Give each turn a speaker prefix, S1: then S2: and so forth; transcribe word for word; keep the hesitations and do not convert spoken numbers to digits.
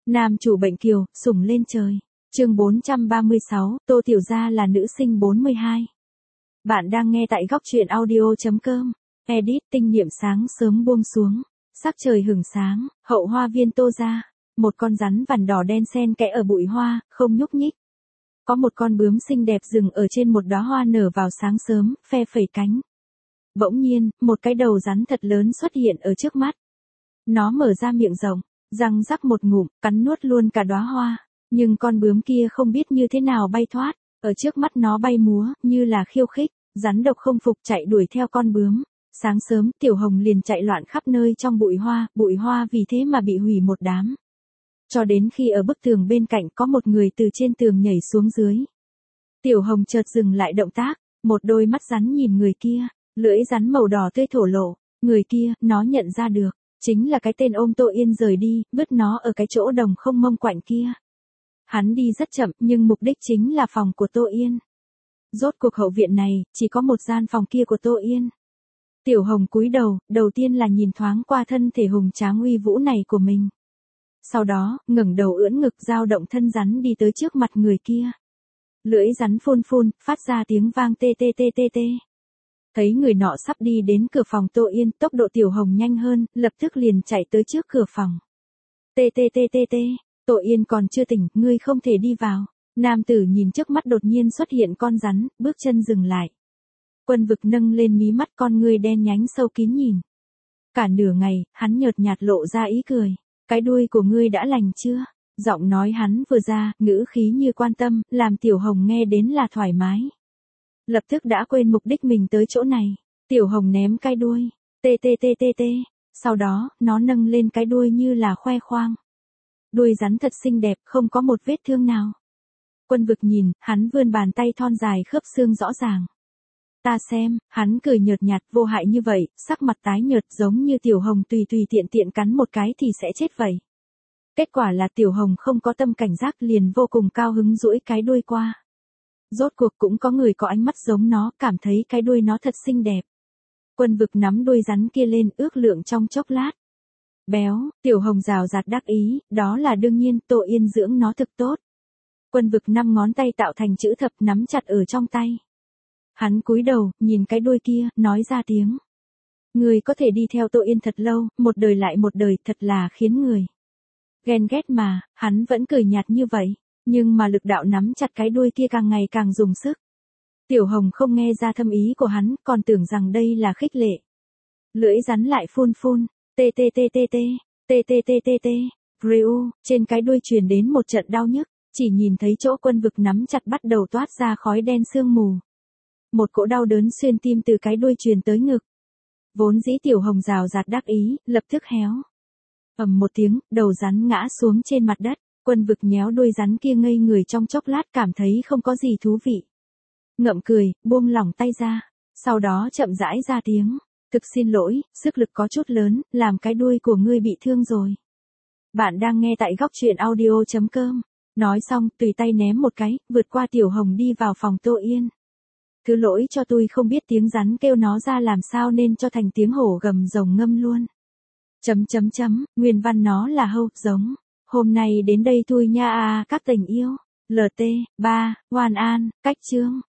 S1: Nam chủ bệnh kiều, sủng lên trời. Chương bốn trăm ba mươi sáu, Tô Tiểu Gia là nữ sinh bốn mươi hai. Bạn đang nghe tại góc truyện audio chấm com. Edit tinh niệm sáng sớm buông xuống. Sắc trời hửng sáng, hậu hoa viên Tô gia. Một con rắn vằn đỏ đen xen kẽ ở bụi hoa, không nhúc nhích. Có một con bướm xinh đẹp dừng ở trên một đóa hoa nở vào sáng sớm, phe phẩy cánh. Bỗng nhiên, một cái đầu rắn thật lớn xuất hiện ở trước mắt. Nó mở ra miệng rộng, răng rắc một ngụm, cắn nuốt luôn cả đóa hoa. Nhưng con bướm kia không biết như thế nào bay thoát, ở trước mắt nó bay múa, như là khiêu khích, rắn độc không phục chạy đuổi theo con bướm. Sáng sớm, Tiểu Hồng liền chạy loạn khắp nơi trong bụi hoa, bụi hoa vì thế mà bị hủy một đám. Cho đến khi ở bức tường bên cạnh có một người từ trên tường nhảy xuống dưới. Tiểu Hồng chợt dừng lại động tác, một đôi mắt rắn nhìn người kia, lưỡi rắn màu đỏ tươi thổ lộ, người kia, nó nhận ra được, chính là cái tên ôm Tô Yên rời đi, vứt nó ở cái chỗ đồng không mông quạnh kia. Hắn đi rất chậm, nhưng mục đích chính là phòng của Tô Yên. Rốt cuộc hậu viện này, chỉ có một gian phòng kia của Tô Yên. Tiểu Hồng cúi đầu, đầu tiên là nhìn thoáng qua thân thể hùng tráng uy vũ này của mình. Sau đó, ngẩng đầu ưỡn ngực dao động thân rắn đi tới trước mặt người kia. Lưỡi rắn phun phun, phát ra tiếng vang tê tê tê tê tê. Thấy người nọ sắp đi đến cửa phòng Tô Yên, tốc độ Tiểu Hồng nhanh hơn, lập tức liền chạy tới trước cửa phòng. Tê tê tê tê tê. Tô Yên còn chưa tỉnh, ngươi không thể đi vào. Nam tử nhìn trước mắt đột nhiên xuất hiện con rắn, bước chân dừng lại. Quân Vực nâng lên mí mắt, con ngươi đen nhánh sâu kín nhìn. Cả nửa ngày, hắn nhợt nhạt lộ ra ý cười. Cái đuôi của ngươi đã lành chưa? Giọng nói hắn vừa ra, ngữ khí như quan tâm, làm Tiểu Hồng nghe đến là thoải mái. Lập tức đã quên mục đích mình tới chỗ này. Tiểu Hồng ném cái đuôi. Tê tê tê tê tê. Sau đó, nó nâng lên cái đuôi như là khoe khoang. Đuôi rắn thật xinh đẹp, không có một vết thương nào. Quân Vực nhìn, hắn vươn bàn tay thon dài khớp xương rõ ràng. Ta xem, hắn cười nhợt nhạt vô hại như vậy, sắc mặt tái nhợt giống như Tiểu Hồng tùy tùy tiện tiện cắn một cái thì sẽ chết vậy. Kết quả là Tiểu Hồng không có tâm cảnh giác liền vô cùng cao hứng duỗi cái đuôi qua. Rốt cuộc cũng có người có ánh mắt giống nó, cảm thấy cái đuôi nó thật xinh đẹp. Quân Vực nắm đuôi rắn kia lên ước lượng trong chốc lát. Béo, Tiểu Hồng rào rạt đắc ý, đó là đương nhiên, Tô Yên dưỡng nó thực tốt. Quân Vực năm ngón tay tạo thành chữ thập nắm chặt ở trong tay. Hắn cúi đầu, nhìn cái đuôi kia, nói ra tiếng. Người có thể đi theo Tô Yên thật lâu, một đời lại một đời, thật là khiến người ghen ghét mà, hắn vẫn cười nhạt như vậy, nhưng mà lực đạo nắm chặt cái đuôi kia càng ngày càng dùng sức. Tiểu Hồng không nghe ra thâm ý của hắn, còn tưởng rằng đây là khích lệ. Lưỡi rắn lại phun phun. Tê tê tê tê tê, tê tê tê tê tê, Ryu, trên cái đuôi truyền đến một trận đau nhức, chỉ nhìn thấy chỗ Quân Vực nắm chặt bắt đầu toát ra khói đen sương mù. Một cỗ đau đớn xuyên tim từ cái đuôi truyền tới ngực. Vốn dĩ Tiểu Hồng rào rạt đắc ý, lập tức héo. Ầm một tiếng, đầu rắn ngã xuống trên mặt đất, Quân Vực nhéo đuôi rắn kia ngây người trong chốc lát cảm thấy không có gì thú vị. Ngậm cười, buông lỏng tay ra, sau đó chậm rãi ra tiếng. Thực xin lỗi, sức lực có chút lớn, làm cái đuôi của ngươi bị thương rồi. Bạn đang nghe tại góc truyện audio chấm com. Nói xong, tùy tay ném một cái, vượt qua Tiểu Hồng đi vào phòng Tô Yên. Thứ lỗi cho tôi không biết tiếng rắn kêu nó ra làm sao nên cho thành tiếng hổ gầm rồng ngâm luôn. Chấm chấm chấm, nguyên văn nó là hâu, giống. Hôm nay đến đây thôi nha à, các tình yêu. lờ tê, ba, Hoan An, cách chương.